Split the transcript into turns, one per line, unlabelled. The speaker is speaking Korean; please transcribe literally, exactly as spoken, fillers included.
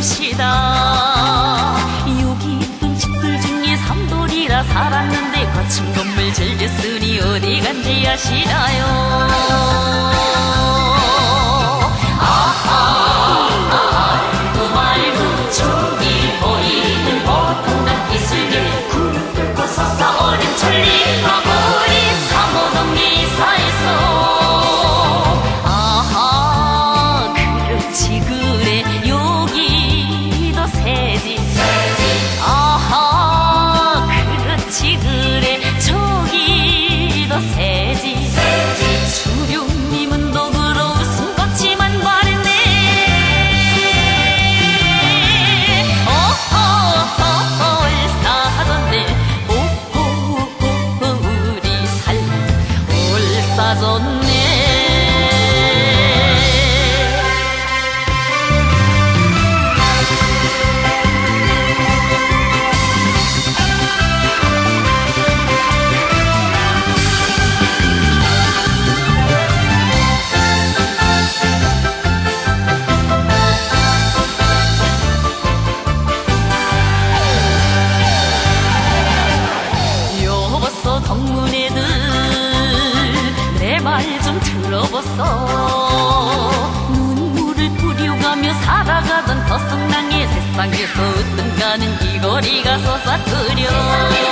이웃이다. 여기 있던 집들 중에 삼돌이라 살았는데 거친 건물 즐겼으니 어디 간지 아시나요? 아하, 알고 말고 저기 보이는 보통당 기술들 구름 뚫고 솟아 어린 천리 마무리 삼호동리 이사에서. 아하, 그렇지 그래 여기도 새지. 아하, 그렇지 그래 저기도 새지. 수룡님은 너그러 웃음 걷지만 바르네. 어허허허 올사돈데 오호호호 우리 살 올사돈네. 덕문애들 내 말 좀 들어보소. 눈물을 뿌려가며 살아가던 더성랑의 세상에서 으뜸가는 이 거리가 솟아끓여.